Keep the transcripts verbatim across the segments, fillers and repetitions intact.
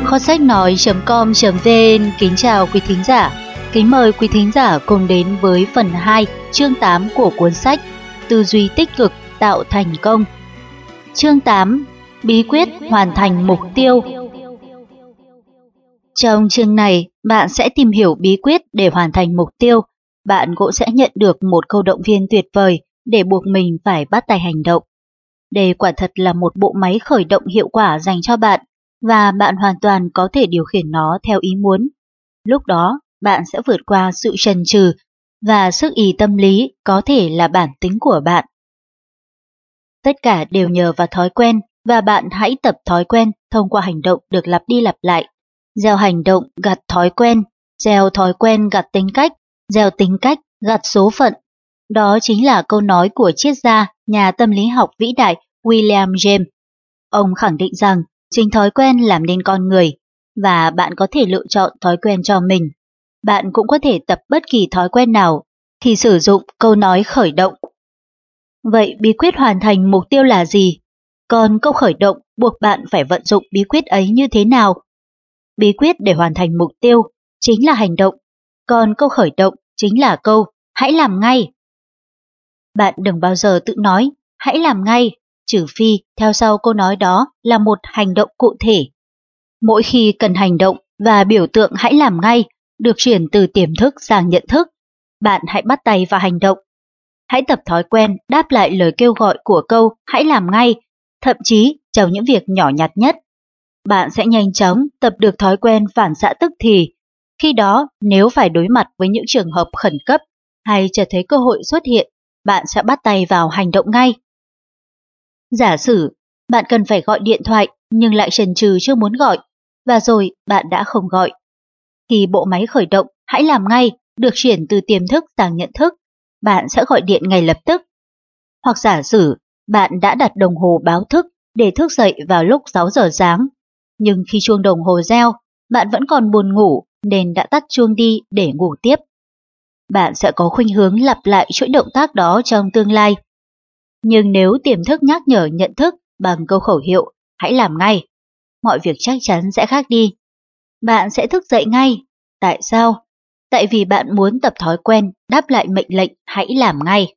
kho sách nói chấm com chấm vn kính chào quý thính giả. Kính mời quý thính giả cùng đến với phần hai, chương tám của cuốn sách Tư duy tích cực tạo thành công. Chương tám, bí quyết hoàn thành mục tiêu. Trong chương này, bạn sẽ tìm hiểu bí quyết để hoàn thành mục tiêu. Bạn cũng sẽ nhận được một câu động viên tuyệt vời để buộc mình phải bắt tay hành động. Đây quả thật là một bộ máy khởi động hiệu quả dành cho bạn, và bạn hoàn toàn có thể điều khiển nó theo ý muốn. Lúc đó, bạn sẽ vượt qua sự chần chừ và sức ì tâm lý có thể là bản tính của bạn. Tất cả đều nhờ vào thói quen, và bạn hãy tập thói quen thông qua hành động được lặp đi lặp lại. Gieo hành động gặt thói quen, gieo thói quen gặt tính cách, gieo tính cách gặt số phận. Đó chính là câu nói của triết gia, nhà tâm lý học vĩ đại William James. Ông khẳng định rằng chính thói quen làm nên con người, và bạn có thể lựa chọn thói quen cho mình. Bạn cũng có thể tập bất kỳ thói quen nào khi sử dụng câu nói khởi động. Vậy bí quyết hoàn thành mục tiêu là gì? Còn câu khởi động buộc bạn phải vận dụng bí quyết ấy như thế nào? Bí quyết để hoàn thành mục tiêu chính là hành động, còn câu khởi động chính là câu hãy làm ngay. Bạn đừng bao giờ tự nói hãy làm ngay, trừ phi theo sau câu nói đó là một hành động cụ thể. Mỗi khi cần hành động và biểu tượng hãy làm ngay được chuyển từ tiềm thức sang nhận thức, bạn hãy bắt tay vào hành động. Hãy tập thói quen đáp lại lời kêu gọi của câu hãy làm ngay, thậm chí trong những việc nhỏ nhặt nhất. Bạn sẽ nhanh chóng tập được thói quen phản xạ tức thì. Khi đó, nếu phải đối mặt với những trường hợp khẩn cấp hay chợt thấy cơ hội xuất hiện, bạn sẽ bắt tay vào hành động ngay. Giả sử, bạn cần phải gọi điện thoại nhưng lại chần chừ chưa muốn gọi, và rồi bạn đã không gọi. Khi bộ máy khởi động hãy làm ngay được chuyển từ tiềm thức sang nhận thức, bạn sẽ gọi điện ngay lập tức. Hoặc giả sử, bạn đã đặt đồng hồ báo thức để thức dậy vào lúc sáu giờ sáng, nhưng khi chuông đồng hồ reo, bạn vẫn còn buồn ngủ nên đã tắt chuông đi để ngủ tiếp. Bạn sẽ có khuynh hướng lặp lại chuỗi động tác đó trong tương lai. Nhưng nếu tiềm thức nhắc nhở nhận thức bằng câu khẩu hiệu hãy làm ngay, mọi việc chắc chắn sẽ khác đi. Bạn sẽ thức dậy ngay. Tại sao? Tại vì bạn muốn tập thói quen đáp lại mệnh lệnh hãy làm ngay.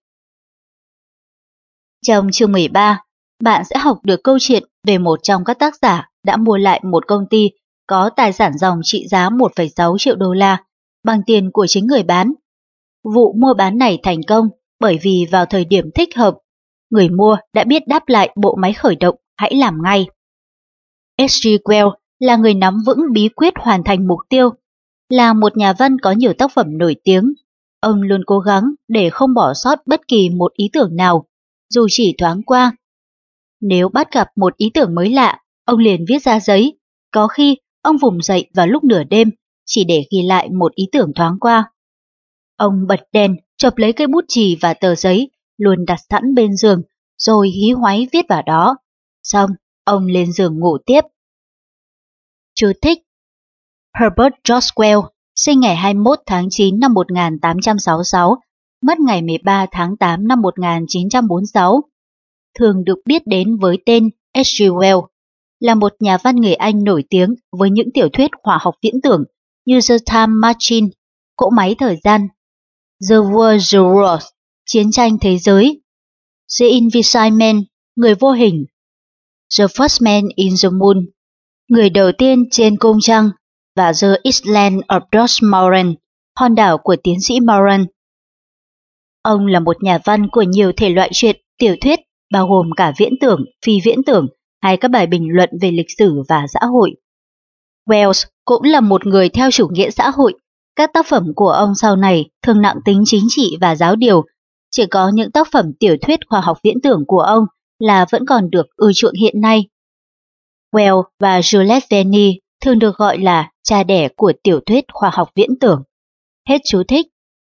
Trong chương mười ba, bạn sẽ học được câu chuyện về một trong các tác giả đã mua lại một công ty có tài sản ròng trị giá một phẩy sáu triệu đô la bằng tiền của chính người bán. Vụ mua bán này thành công bởi vì vào thời điểm thích hợp, người mua đã biết đáp lại bộ máy khởi động hãy làm ngay. ét giê Wells là người nắm vững bí quyết hoàn thành mục tiêu. Là một nhà văn có nhiều tác phẩm nổi tiếng, ông luôn cố gắng để không bỏ sót bất kỳ một ý tưởng nào, dù chỉ thoáng qua. Nếu bắt gặp một ý tưởng mới lạ, ông liền viết ra giấy. Có khi ông vùng dậy vào lúc nửa đêm chỉ để ghi lại một ý tưởng thoáng qua. Ông bật đèn, chộp lấy cây bút chì và tờ giấy, luôn đặt sẵn bên giường, rồi hí hoáy viết vào đó. Xong, ông lên giường ngủ tiếp. Chú thích: Herbert George Wells, sinh ngày hai mươi mốt tháng chín năm một nghìn tám trăm sáu mươi sáu, mất ngày mười ba tháng tám năm một nghìn chín trăm bốn mươi sáu. Thường được biết đến với tên ét giê Wells, là một nhà văn người Anh nổi tiếng với những tiểu thuyết khoa học viễn tưởng như The Time Machine, Cỗ máy thời gian, The War the World, Chiến tranh thế giới, The Invisible Man, Người vô hình, The First Man in the Moon, Người đầu tiên trên cung trăng, và The Island of George Moran, hòn đảo của tiến sĩ Moran. Ông là một nhà văn của nhiều thể loại truyện, tiểu thuyết, bao gồm cả viễn tưởng, phi viễn tưởng, hay các bài bình luận về lịch sử và xã hội. Wells cũng là một người theo chủ nghĩa xã hội. Các tác phẩm của ông sau này thường nặng tính chính trị và giáo điều. Chỉ có những tác phẩm tiểu thuyết khoa học viễn tưởng của ông là vẫn còn được ưa chuộng hiện nay. Wells và Jules Verne thường được gọi là cha đẻ của tiểu thuyết khoa học viễn tưởng. Hết chú thích.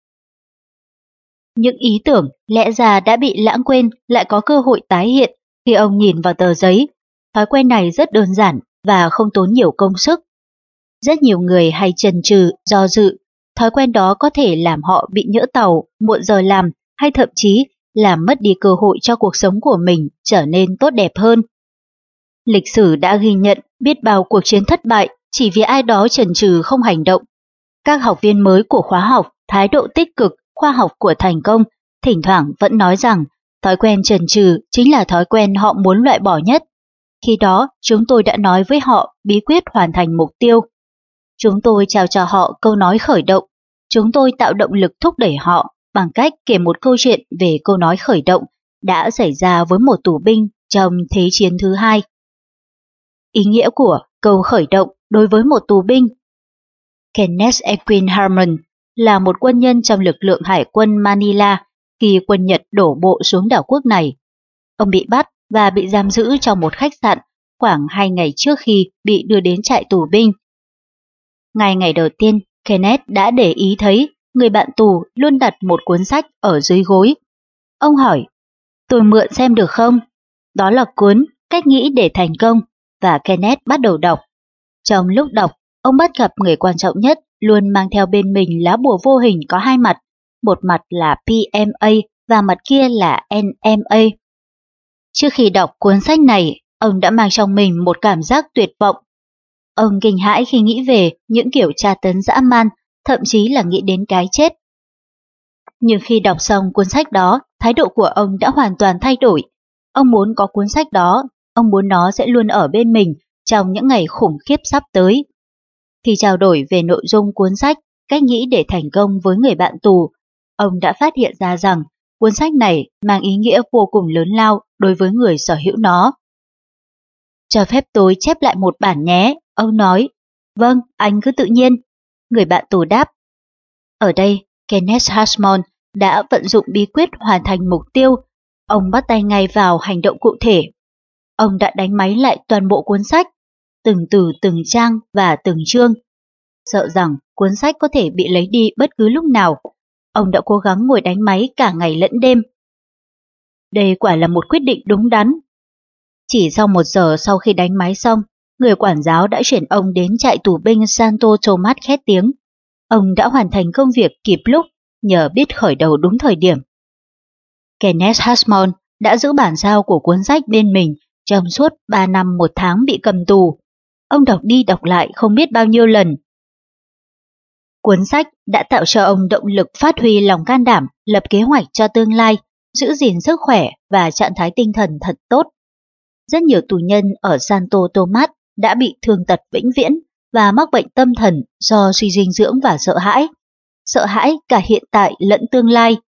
Những ý tưởng lẽ ra đã bị lãng quên lại có cơ hội tái hiện khi ông nhìn vào tờ giấy. Thói quen này rất đơn giản và không tốn nhiều công sức. Rất nhiều người hay chần chừ, do dự. Thói quen đó có thể làm họ bị nhỡ tàu, muộn giờ làm hay thậm chí làm mất đi cơ hội cho cuộc sống của mình trở nên tốt đẹp hơn. Lịch sử đã ghi nhận biết bao cuộc chiến thất bại chỉ vì ai đó chần chừ không hành động. Các học viên mới của khóa học thái độ tích cực, khoa học của thành công, thỉnh thoảng vẫn nói rằng thói quen chần chừ chính là thói quen họ muốn loại bỏ nhất. Khi đó, chúng tôi đã nói với họ bí quyết hoàn thành mục tiêu. Chúng tôi chào cho họ câu nói khởi động. Chúng tôi tạo động lực thúc đẩy họ bằng cách kể một câu chuyện về câu nói khởi động đã xảy ra với một tù binh trong Thế chiến thứ hai. Ý nghĩa của câu khởi động đối với một tù binh. Kenneth Edwin Harmon là một quân nhân trong lực lượng hải quân Manila khi quân Nhật đổ bộ xuống đảo quốc này. Ông bị bắt và bị giam giữ trong một khách sạn khoảng hai ngày trước khi bị đưa đến trại tù binh. Ngay ngày đầu tiên, Kenneth đã để ý thấy người bạn tù luôn đặt một cuốn sách ở dưới gối. Ông hỏi, tôi mượn xem được không? Đó là cuốn Cách nghĩ để thành công, và Kenneth bắt đầu đọc. Trong lúc đọc, ông bắt gặp người quan trọng nhất luôn mang theo bên mình lá bùa vô hình có hai mặt, một mặt là pê em a và mặt kia là en em a. Trước khi đọc cuốn sách này, ông đã mang trong mình một cảm giác tuyệt vọng. Ông kinh hãi khi nghĩ về những kiểu tra tấn dã man, thậm chí là nghĩ đến cái chết. Nhưng khi đọc xong cuốn sách đó, thái độ của ông đã hoàn toàn thay đổi. Ông muốn có cuốn sách đó, ông muốn nó sẽ luôn ở bên mình trong những ngày khủng khiếp sắp tới. Khi trao đổi về nội dung cuốn sách Cách nghĩ để thành công với người bạn tù, ông đã phát hiện ra rằng cuốn sách này mang ý nghĩa vô cùng lớn lao đối với người sở hữu nó. Cho phép tôi chép lại một bản nhé, ông nói. Vâng, anh cứ tự nhiên. Người bạn tù đáp. Ở đây, Kenneth Harmon đã vận dụng bí quyết hoàn thành mục tiêu. Ông bắt tay ngay vào hành động cụ thể. Ông đã đánh máy lại toàn bộ cuốn sách, từng từ từng trang và từng chương. Sợ rằng cuốn sách có thể bị lấy đi bất cứ lúc nào, ông đã cố gắng ngồi đánh máy cả ngày lẫn đêm. Đây quả là một quyết định đúng đắn. Chỉ sau một giờ sau khi đánh máy xong, người quản giáo đã chuyển ông đến trại tù binh Santo Tomas khét tiếng. Ông đã hoàn thành công việc kịp lúc nhờ biết khởi đầu đúng thời điểm. Kenneth Harmon đã giữ bản sao của cuốn sách bên mình trong suốt ba năm một tháng bị cầm tù. Ông đọc đi đọc lại không biết bao nhiêu lần. Cuốn sách đã tạo cho ông động lực phát huy lòng can đảm, lập kế hoạch cho tương lai, giữ gìn sức khỏe và trạng thái tinh thần thật tốt. Rất nhiều tù nhân ở Santo Tomas đã bị thương tật vĩnh viễn và mắc bệnh tâm thần do suy dinh dưỡng và sợ hãi. Sợ hãi cả hiện tại lẫn tương lai.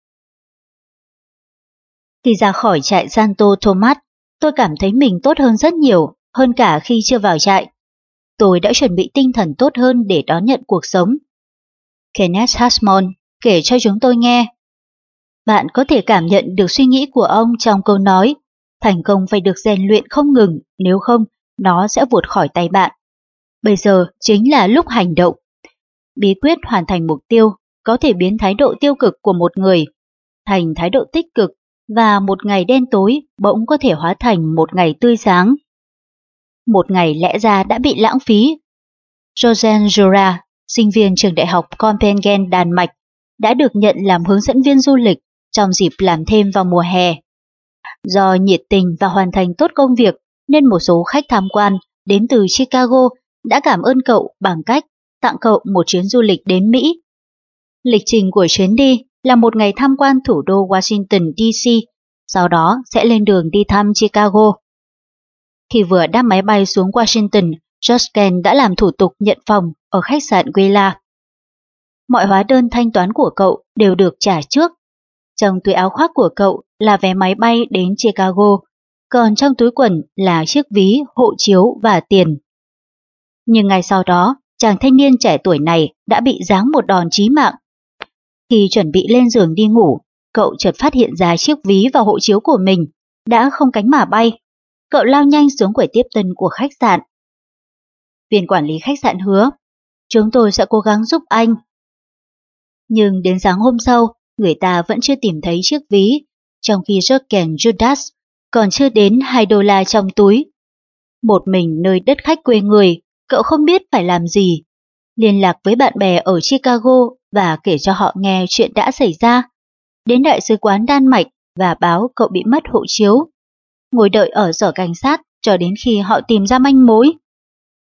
Khi ra khỏi trại Santo Tomas, tôi cảm thấy mình tốt hơn rất nhiều, hơn cả khi chưa vào trại. Tôi đã chuẩn bị tinh thần tốt hơn để đón nhận cuộc sống. Kenneth Harmon kể cho chúng tôi nghe. Bạn có thể cảm nhận được suy nghĩ của ông trong câu nói, thành công phải được rèn luyện không ngừng, nếu không, nó sẽ vụt khỏi tay bạn. Bây giờ chính là lúc hành động. Bí quyết hoàn thành mục tiêu có thể biến thái độ tiêu cực của một người thành thái độ tích cực, và một ngày đen tối bỗng có thể hóa thành một ngày tươi sáng. Một ngày lẽ ra đã bị lãng phí. Jürgen Jura, sinh viên trường đại học Copenhagen, Đan Mạch, đã được nhận làm hướng dẫn viên du lịch trong dịp làm thêm vào mùa hè. Do nhiệt tình và hoàn thành tốt công việc nên một số khách tham quan đến từ Chicago đã cảm ơn cậu bằng cách tặng cậu một chuyến du lịch đến Mỹ. Lịch trình của chuyến đi là một ngày tham quan thủ đô Washington đê xê, sau đó sẽ lên đường đi thăm Chicago. Khi vừa đáp máy bay xuống Washington, Jürgen đã làm thủ tục nhận phòng ở khách sạn Willa. Mọi hóa đơn thanh toán của cậu đều được trả trước. Trong túi áo khoác của cậu là vé máy bay đến Chicago, còn trong túi quần là chiếc ví, hộ chiếu và tiền. Nhưng ngay sau đó, chàng thanh niên trẻ tuổi này đã bị giáng một đòn chí mạng. Khi chuẩn bị lên giường đi ngủ, cậu chợt phát hiện ra chiếc ví và hộ chiếu của mình đã không cánh mà bay. Cậu lao nhanh xuống quầy tiếp tân của khách sạn. Viên quản lý khách sạn hứa, chúng tôi sẽ cố gắng giúp anh. Nhưng đến sáng hôm sau, người ta vẫn chưa tìm thấy chiếc ví, trong khi Jürgen Judas còn chưa đến hai đô la trong túi. Một mình nơi đất khách quê người, cậu không biết phải làm gì. Liên lạc với bạn bè ở Chicago và kể cho họ nghe chuyện đã xảy ra. Đến đại sứ quán Đan Mạch và báo cậu bị mất hộ chiếu. Ngồi đợi ở sở cảnh sát cho đến khi họ tìm ra manh mối.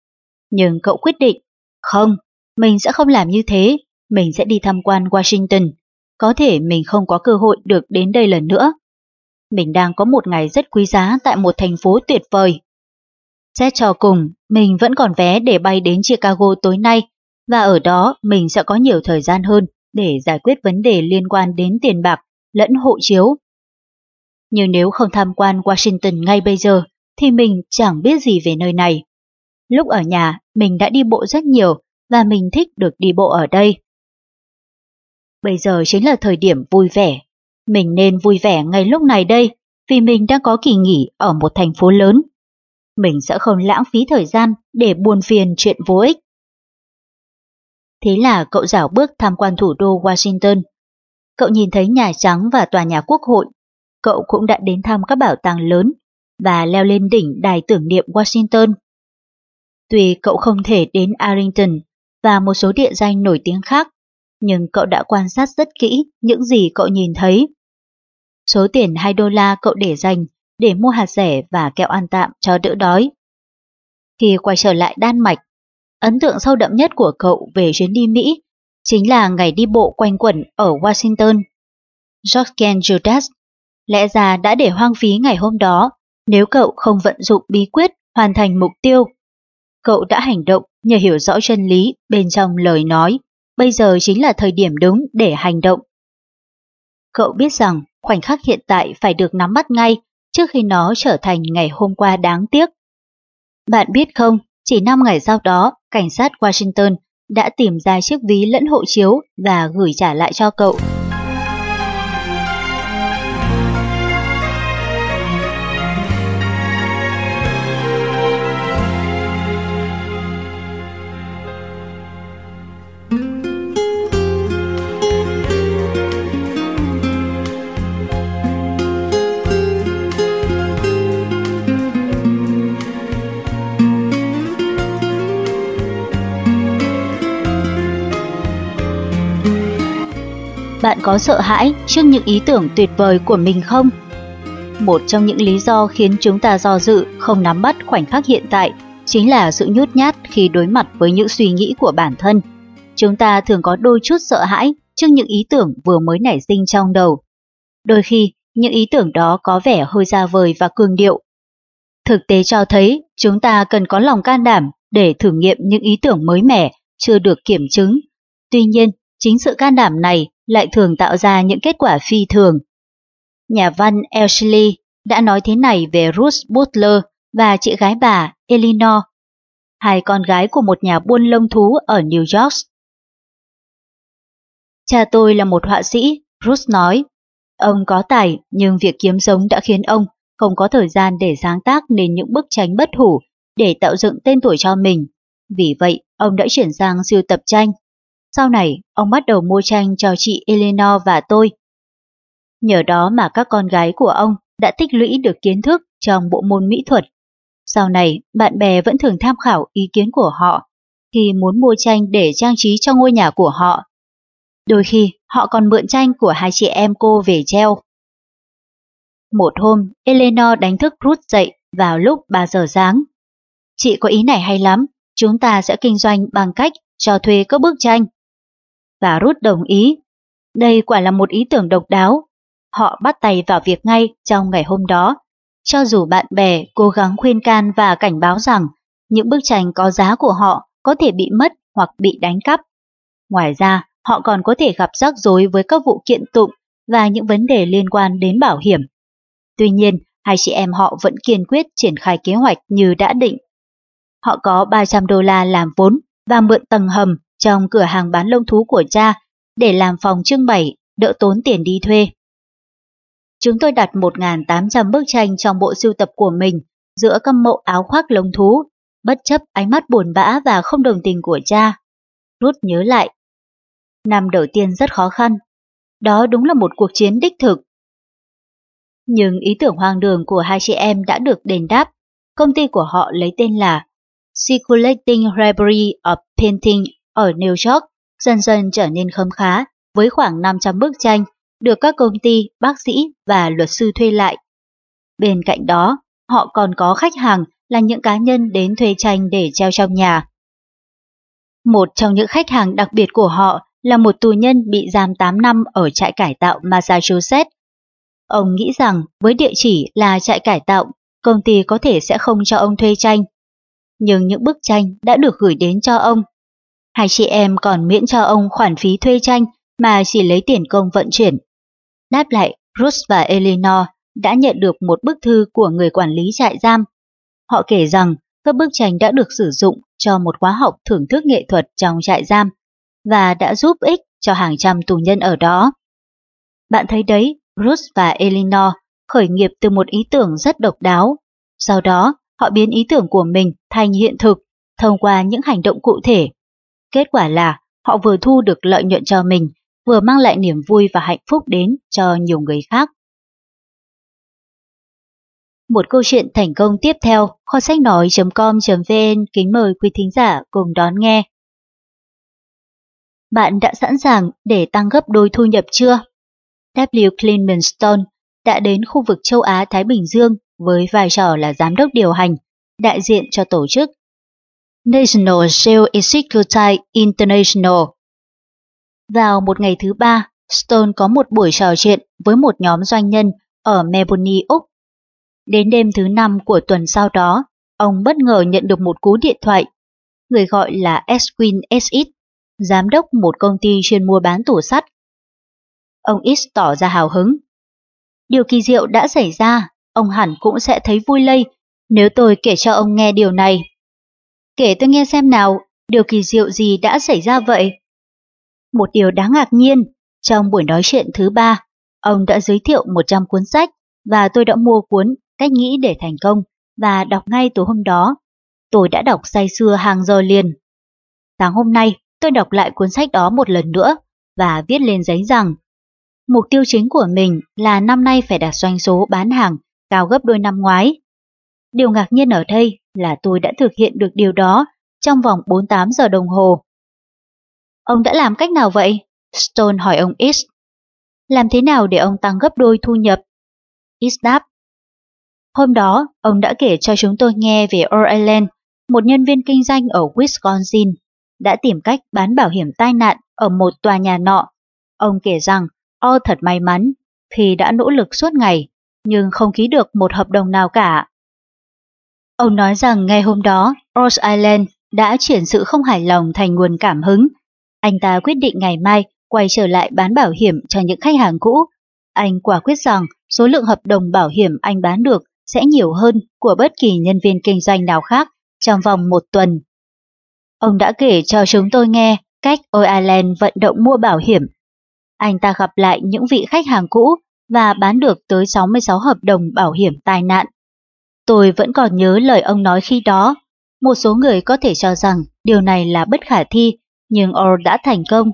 Nhưng cậu quyết định, không, mình sẽ không làm như thế, mình sẽ đi tham quan Washington. Có thể mình không có cơ hội được đến đây lần nữa. Mình đang có một ngày rất quý giá tại một thành phố tuyệt vời. Xét cho cùng, mình vẫn còn vé để bay đến Chicago tối nay, và ở đó mình sẽ có nhiều thời gian hơn để giải quyết vấn đề liên quan đến tiền bạc lẫn hộ chiếu. Nhưng nếu không tham quan Washington ngay bây giờ, thì mình chẳng biết gì về nơi này. Lúc ở nhà, mình đã đi bộ rất nhiều và mình thích được đi bộ ở đây. Bây giờ chính là thời điểm vui vẻ. Mình nên vui vẻ ngay lúc này đây, vì mình đang có kỳ nghỉ ở một thành phố lớn. Mình sẽ không lãng phí thời gian để buồn phiền chuyện vô ích. Thế là cậu rảo bước tham quan thủ đô Washington. Cậu nhìn thấy Nhà Trắng và tòa nhà Quốc hội. Cậu cũng đã đến thăm các bảo tàng lớn và leo lên đỉnh đài tưởng niệm Washington. Tuy cậu không thể đến Arlington và một số địa danh nổi tiếng khác, nhưng cậu đã quan sát rất kỹ những gì cậu nhìn thấy. Số tiền hai đô la cậu để dành để mua hạt rẻ và kẹo ăn tạm cho đỡ đói. Khi quay trở lại Đan Mạch, ấn tượng sâu đậm nhất của cậu về chuyến đi Mỹ chính là ngày đi bộ quanh quẩn ở Washington. George Judas lẽ ra đã để hoang phí ngày hôm đó nếu cậu không vận dụng bí quyết hoàn thành mục tiêu. Cậu đã hành động nhờ hiểu rõ chân lý bên trong lời nói, bây giờ chính là thời điểm đúng để hành động. Cậu biết rằng khoảnh khắc hiện tại phải được nắm bắt ngay trước khi nó trở thành ngày hôm qua đáng tiếc. Bạn biết không, chỉ năm ngày sau đó, cảnh sát Washington đã tìm ra chiếc ví lẫn hộ chiếu và gửi trả lại cho cậu. Bạn có sợ hãi trước những ý tưởng tuyệt vời của mình không? Một trong những lý do khiến chúng ta do dự không nắm bắt khoảnh khắc hiện tại chính là sự nhút nhát khi đối mặt với những suy nghĩ của bản thân. Chúng ta thường có đôi chút sợ hãi trước những ý tưởng vừa mới nảy sinh trong đầu. Đôi khi, những ý tưởng đó có vẻ hơi xa vời và cường điệu. Thực tế cho thấy chúng ta cần có lòng can đảm để thử nghiệm những ý tưởng mới mẻ, chưa được kiểm chứng. Tuy nhiên, chính sự can đảm này lại thường tạo ra những kết quả phi thường. Nhà văn Ashley đã nói thế này về Ruth Butler và chị gái bà Eleanor, hai con gái của một nhà buôn lông thú ở New York. Cha tôi là một họa sĩ, Ruth nói. Ông có tài nhưng việc kiếm sống đã khiến ông không có thời gian để sáng tác nên những bức tranh bất hủ để tạo dựng tên tuổi cho mình. Vì vậy, ông đã chuyển sang sưu tập tranh. Sau này, ông bắt đầu mua tranh cho chị Eleanor và tôi. Nhờ đó mà các con gái của ông đã tích lũy được kiến thức trong bộ môn mỹ thuật. Sau này, bạn bè vẫn thường tham khảo ý kiến của họ khi muốn mua tranh để trang trí cho ngôi nhà của họ. Đôi khi, họ còn mượn tranh của hai chị em cô về treo. Một hôm, Eleanor đánh thức Ruth dậy vào lúc ba giờ sáng. Chị có ý này hay lắm, chúng ta sẽ kinh doanh bằng cách cho thuê các bức tranh. Và Ruth đồng ý. Đây quả là một ý tưởng độc đáo. Họ bắt tay vào việc ngay trong ngày hôm đó. Cho dù bạn bè cố gắng khuyên can và cảnh báo rằng những bức tranh có giá của họ có thể bị mất hoặc bị đánh cắp. Ngoài ra, họ còn có thể gặp rắc rối với các vụ kiện tụng và những vấn đề liên quan đến bảo hiểm. Tuy nhiên, hai chị em họ vẫn kiên quyết triển khai kế hoạch như đã định. Họ có ba trăm đô la làm vốn và mượn tầng hầm trong cửa hàng bán lông thú của cha để làm phòng trưng bày, đỡ tốn tiền đi thuê. Chúng tôi đặt một nghìn tám trăm bức tranh trong bộ sưu tập của mình giữa các mẫu áo khoác lông thú, bất chấp ánh mắt buồn bã và không đồng tình của cha. Ruth nhớ lại. Năm đầu tiên rất khó khăn. Đó đúng là một cuộc chiến đích thực. Nhưng ý tưởng hoang đường của hai chị em đã được đền đáp. Công ty của họ lấy tên là Circulating Library of Painting ở New York dần dần trở nên khấm khá với khoảng năm trăm bức tranh được các công ty, bác sĩ và luật sư thuê lại. Bên cạnh đó, họ còn có khách hàng là những cá nhân đến thuê tranh để treo trong nhà, Một trong những khách hàng đặc biệt của họ là một tù nhân bị giam tám năm ở trại cải tạo Massachusetts. Ông nghĩ rằng với địa chỉ là trại cải tạo, công ty có thể sẽ không cho ông thuê tranh. Nhưng những bức tranh đã được gửi đến cho ông. Hai chị em còn miễn cho ông khoản phí thuê tranh mà chỉ lấy tiền công vận chuyển. Đáp lại, Ruth và Eleanor đã nhận được một bức thư của người quản lý trại giam. Họ kể rằng các bức tranh đã được sử dụng cho một khóa học thưởng thức nghệ thuật trong trại giam và đã giúp ích cho hàng trăm tù nhân ở đó. Bạn thấy đấy, Ruth và Eleanor khởi nghiệp từ một ý tưởng rất độc đáo. Sau đó, họ biến ý tưởng của mình thành hiện thực thông qua những hành động cụ thể. Kết quả là họ vừa thu được lợi nhuận cho mình, vừa mang lại niềm vui và hạnh phúc đến cho nhiều người khác. Một câu chuyện thành công tiếp theo, kho sách nói chấm com chấm vn kính mời quý thính giả cùng đón nghe. Bạn đã sẵn sàng để tăng gấp đôi thu nhập chưa? W. Clement Stone đã đến khu vực châu Á-Thái Bình Dương với vai trò là giám đốc điều hành, đại diện cho tổ chức National Sales Executive International. Vào một ngày thứ ba, Stone có một buổi trò chuyện với một nhóm doanh nhân ở Melbourne, Úc. Đến đêm thứ năm của tuần sau đó, ông bất ngờ nhận được một cú điện thoại. Người gọi là Edwin S. giám đốc một công ty chuyên mua bán tủ sắt. Ông X tỏ ra hào hứng. Điều kỳ diệu đã xảy ra, ông hẳn cũng sẽ thấy vui lây nếu tôi kể cho ông nghe điều này. Kể tôi nghe xem nào, điều kỳ diệu gì đã xảy ra vậy? Một điều đáng ngạc nhiên, trong buổi nói chuyện thứ ba, ông đã giới thiệu một trăm cuốn sách và tôi đã mua cuốn Cách nghĩ để thành công và đọc ngay tối hôm đó. Tôi đã đọc say sưa hàng giờ liền. Sáng hôm nay, tôi đọc lại cuốn sách đó một lần nữa và viết lên giấy rằng mục tiêu chính của mình là năm nay phải đạt doanh số bán hàng cao gấp đôi năm ngoái. Điều ngạc nhiên ở đây là tôi đã thực hiện được điều đó trong vòng bốn mươi tám giờ đồng hồ. Ông đã làm cách nào vậy? Stone hỏi ông X. Làm thế nào để ông tăng gấp đôi thu nhập? X đáp. Hôm đó, ông đã kể cho chúng tôi nghe về Earl Allen, một nhân viên kinh doanh ở Wisconsin, đã tìm cách bán bảo hiểm tai nạn ở một tòa nhà nọ. Ông kể rằng Earl thật may mắn khi đã nỗ lực suốt ngày, nhưng không ký được một hợp đồng nào cả. Ông nói rằng ngày hôm đó, Earl Allen đã chuyển sự không hài lòng thành nguồn cảm hứng. Anh ta quyết định ngày mai quay trở lại bán bảo hiểm cho những khách hàng cũ. Anh quả quyết rằng số lượng hợp đồng bảo hiểm anh bán được sẽ nhiều hơn của bất kỳ nhân viên kinh doanh nào khác trong vòng một tuần. Ông đã kể cho chúng tôi nghe cách O'Allen vận động mua bảo hiểm. Anh ta gặp lại những vị khách hàng cũ và bán được tới sáu mươi sáu hợp đồng bảo hiểm tai nạn. Tôi vẫn còn nhớ lời ông nói khi đó. Một số người có thể cho rằng điều này là bất khả thi, nhưng Earl đã thành công.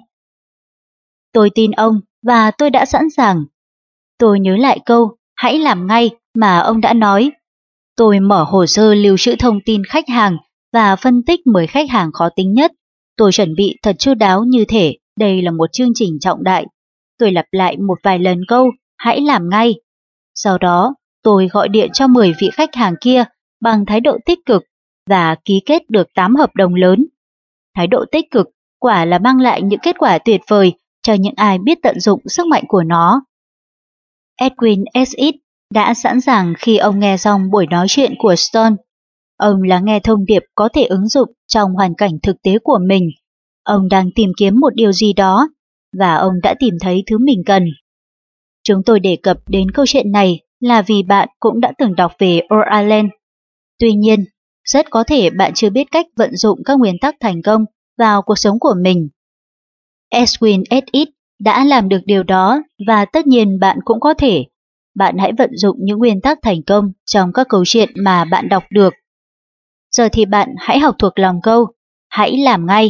Tôi tin ông và tôi đã sẵn sàng. Tôi nhớ lại câu hãy làm ngay mà ông đã nói. Tôi mở hồ sơ lưu trữ thông tin khách hàng và phân tích mười khách hàng khó tính nhất. Tôi chuẩn bị thật chu đáo như thể đây là một chương trình trọng đại. Tôi lặp lại một vài lần câu hãy làm ngay. Sau đó, tôi gọi điện cho mười vị khách hàng kia bằng thái độ tích cực và ký kết được tám hợp đồng lớn. Thái độ tích cực quả là mang lại những kết quả tuyệt vời cho những ai biết tận dụng sức mạnh của nó. Edwin S. đã sẵn sàng khi ông nghe xong buổi nói chuyện của Stone. Ông lắng nghe thông điệp có thể ứng dụng trong hoàn cảnh thực tế của mình. Ông đang tìm kiếm một điều gì đó, và ông đã tìm thấy thứ mình cần. Chúng tôi đề cập đến câu chuyện này là vì bạn cũng đã từng đọc về Earl Allen. Tuy nhiên, rất có thể bạn chưa biết cách vận dụng các nguyên tắc thành công vào cuộc sống của mình. Edwin S. đã làm được điều đó và tất nhiên bạn cũng có thể. Bạn hãy vận dụng những nguyên tắc thành công trong các câu chuyện mà bạn đọc được. Giờ thì bạn hãy học thuộc lòng câu, hãy làm ngay.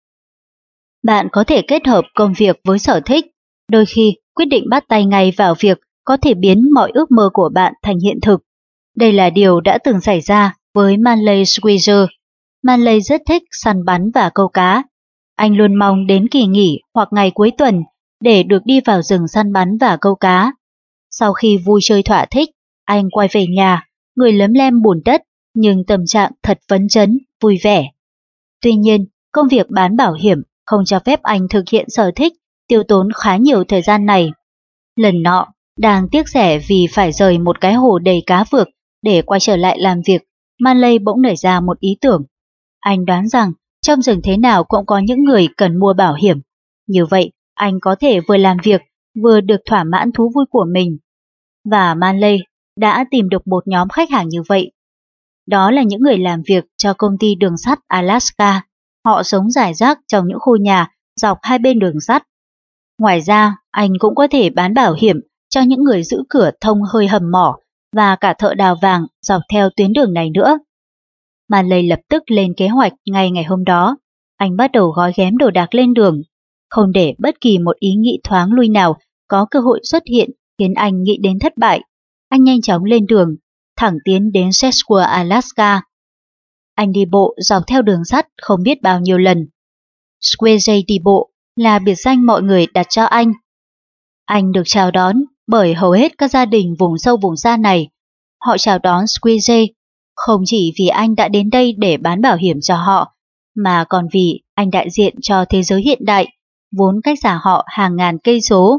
Bạn có thể kết hợp công việc với sở thích. Đôi khi, quyết định bắt tay ngay vào việc có thể biến mọi ước mơ của bạn thành hiện thực. Đây là điều đã từng xảy ra với Manley Squeezer. Manley rất thích săn bắn và câu cá. Anh luôn mong đến kỳ nghỉ hoặc ngày cuối tuần để được đi vào rừng săn bắn và câu cá. Sau khi vui chơi thỏa thích, anh quay về nhà, người lấm lem bùn đất, nhưng tâm trạng thật phấn chấn, vui vẻ. Tuy nhiên, công việc bán bảo hiểm không cho phép anh thực hiện sở thích, tiêu tốn khá nhiều thời gian này. Lần nọ, đang tiếc rẻ vì phải rời một cái hồ đầy cá vược để quay trở lại làm việc, Manley bỗng nảy ra một ý tưởng. Anh đoán rằng trong rừng thế nào cũng có những người cần mua bảo hiểm. Như vậy, anh có thể vừa làm việc, vừa được thỏa mãn thú vui của mình. Và Manley đã tìm được một nhóm khách hàng như vậy. Đó là những người làm việc cho công ty đường sắt Alaska. Họ sống rải rác trong những khu nhà dọc hai bên đường sắt. Ngoài ra, anh cũng có thể bán bảo hiểm cho những người giữ cửa thông hơi hầm mỏ và cả thợ đào vàng dọc theo tuyến đường này nữa. Manley lập tức lên kế hoạch ngay ngày hôm đó. Anh bắt đầu gói ghém đồ đạc lên đường, không để bất kỳ một ý nghĩ thoáng lui nào có cơ hội xuất hiện khiến anh nghĩ đến thất bại. Anh nhanh chóng lên đường, thẳng tiến đến Sequoia, Alaska. Anh đi bộ dọc theo đường sắt không biết bao nhiêu lần. Squeeze đi bộ là biệt danh mọi người đặt cho anh. Anh được chào đón bởi hầu hết các gia đình vùng sâu vùng xa này. Họ chào đón Squeeze không chỉ vì anh đã đến đây để bán bảo hiểm cho họ, mà còn vì anh đại diện cho thế giới hiện đại, vốn cách xa họ hàng ngàn cây số.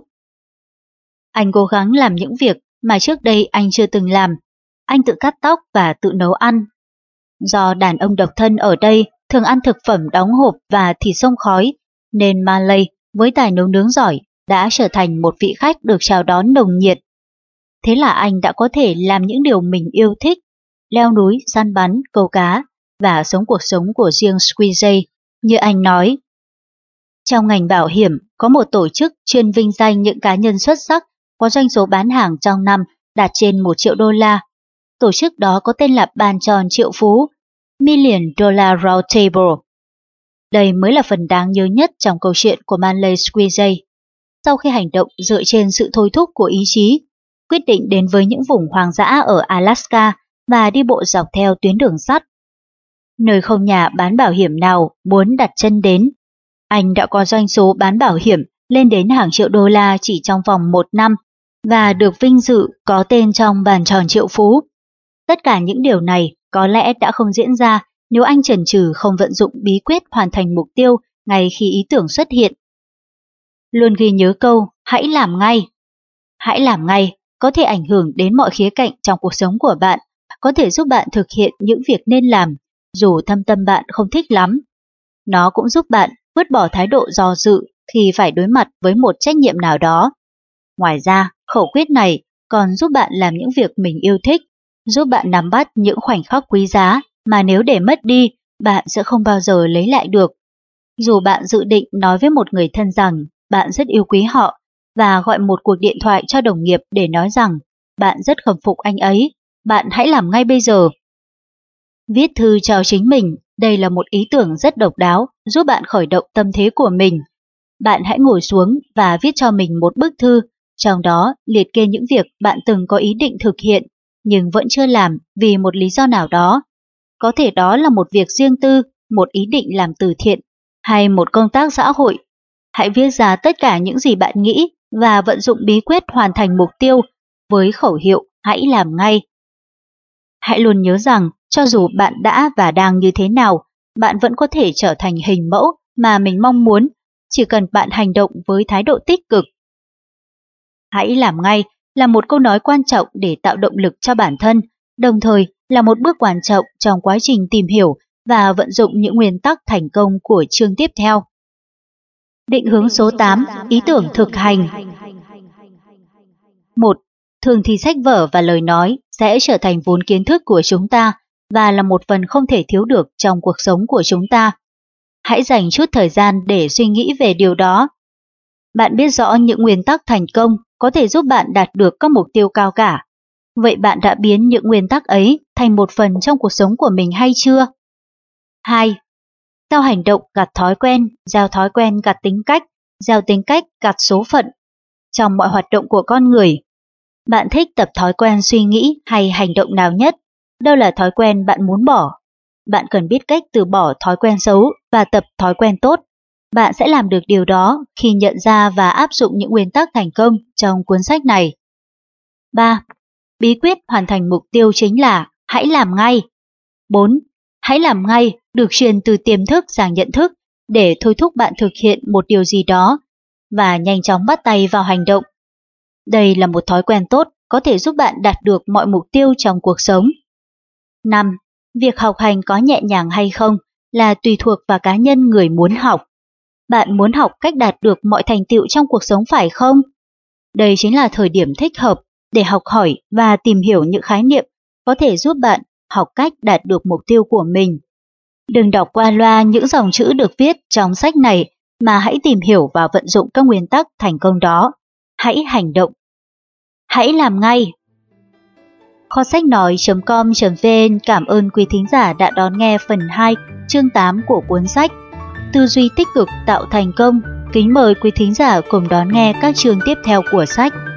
Anh cố gắng làm những việc mà trước đây anh chưa từng làm. Anh tự cắt tóc và tự nấu ăn. Do đàn ông độc thân ở đây thường ăn thực phẩm đóng hộp và thịt xông khói, nên Manley với tài nấu nướng giỏi đã trở thành một vị khách được chào đón nồng nhiệt. Thế là anh đã có thể làm những điều mình yêu thích, leo núi, săn bắn, câu cá và sống cuộc sống của riêng Squeeze, như anh nói. Trong ngành bảo hiểm có một tổ chức chuyên vinh danh những cá nhân xuất sắc có doanh số bán hàng trong năm đạt trên một triệu đô la. Tổ chức đó có tên là Bàn tròn triệu phú, Million Dollar Round Table. Đây mới là phần đáng nhớ nhất trong câu chuyện của Manley Squeeze. Sau khi hành động dựa trên sự thôi thúc của ý chí, quyết định đến với những vùng hoang dã ở Alaska và đi bộ dọc theo tuyến đường sắt. Nơi không nhà bán bảo hiểm nào muốn đặt chân đến, anh đã có doanh số bán bảo hiểm lên đến hàng triệu đô la chỉ trong vòng một năm và được vinh dự có tên trong bàn tròn triệu phú. Tất cả những điều này có lẽ đã không diễn ra nếu anh chần chừ không vận dụng bí quyết hoàn thành mục tiêu ngay khi ý tưởng xuất hiện. Luôn ghi nhớ câu hãy làm ngay. Hãy làm ngay có thể ảnh hưởng đến mọi khía cạnh trong cuộc sống của bạn, có thể giúp bạn thực hiện những việc nên làm, dù thâm tâm bạn không thích lắm. Nó cũng giúp bạn vứt bỏ thái độ do dự khi phải đối mặt với một trách nhiệm nào đó. Ngoài ra, khẩu quyết này còn giúp bạn làm những việc mình yêu thích, giúp bạn nắm bắt những khoảnh khắc quý giá mà nếu để mất đi, bạn sẽ không bao giờ lấy lại được. Dù bạn dự định nói với một người thân rằng bạn rất yêu quý họ và gọi một cuộc điện thoại cho đồng nghiệp để nói rằng bạn rất khâm phục anh ấy, bạn hãy làm ngay bây giờ. Viết thư cho chính mình, đây là một ý tưởng rất độc đáo, giúp bạn khởi động tâm thế của mình. Bạn hãy ngồi xuống và viết cho mình một bức thư, trong đó liệt kê những việc bạn từng có ý định thực hiện, nhưng vẫn chưa làm vì một lý do nào đó. Có thể đó là một việc riêng tư, một ý định làm từ thiện, hay một công tác xã hội. Hãy viết ra tất cả những gì bạn nghĩ và vận dụng bí quyết hoàn thành mục tiêu với khẩu hiệu hãy làm ngay. Hãy luôn nhớ rằng cho dù bạn đã và đang như thế nào, bạn vẫn có thể trở thành hình mẫu mà mình mong muốn, chỉ cần bạn hành động với thái độ tích cực. Hãy làm ngay là một câu nói quan trọng để tạo động lực cho bản thân, đồng thời là một bước quan trọng trong quá trình tìm hiểu và vận dụng những nguyên tắc thành công của chương tiếp theo. Định hướng số tám, ý tưởng thực hành. một. Thường thì sách vở và lời nói sẽ trở thành vốn kiến thức của chúng ta và là một phần không thể thiếu được trong cuộc sống của chúng ta. Hãy dành chút thời gian để suy nghĩ về điều đó. Bạn biết rõ những nguyên tắc thành công có thể giúp bạn đạt được các mục tiêu cao cả. Vậy bạn đã biến những nguyên tắc ấy thành một phần trong cuộc sống của mình hay chưa? hai. Gieo hành động gặt thói quen, gieo thói quen gặt tính cách, gieo tính cách gặt số phận. Trong mọi hoạt động của con người, bạn thích tập thói quen suy nghĩ hay hành động nào nhất? Đâu là thói quen bạn muốn bỏ? Bạn cần biết cách từ bỏ thói quen xấu và tập thói quen tốt. Bạn sẽ làm được điều đó khi nhận ra và áp dụng những nguyên tắc thành công trong cuốn sách này. ba. Bí quyết hoàn thành mục tiêu chính là hãy làm ngay. bốn. Hãy làm ngay được truyền từ tiềm thức sang nhận thức để thôi thúc bạn thực hiện một điều gì đó và nhanh chóng bắt tay vào hành động. Đây là một thói quen tốt có thể giúp bạn đạt được mọi mục tiêu trong cuộc sống. năm. Việc học hành có nhẹ nhàng hay không là tùy thuộc vào cá nhân người muốn học. Bạn muốn học cách đạt được mọi thành tựu trong cuộc sống phải không? Đây chính là thời điểm thích hợp để học hỏi và tìm hiểu những khái niệm có thể giúp bạn học cách đạt được mục tiêu của mình. Đừng đọc qua loa những dòng chữ được viết trong sách này mà hãy tìm hiểu và vận dụng các nguyên tắc thành công đó. Hãy hành động. Hãy làm ngay. Kho sách nói chấm com chấm vn cảm ơn quý thính giả đã đón nghe phần hai, chương tám của cuốn sách Tư duy tích cực tạo thành công. Kính mời quý thính giả cùng đón nghe các chương tiếp theo của sách.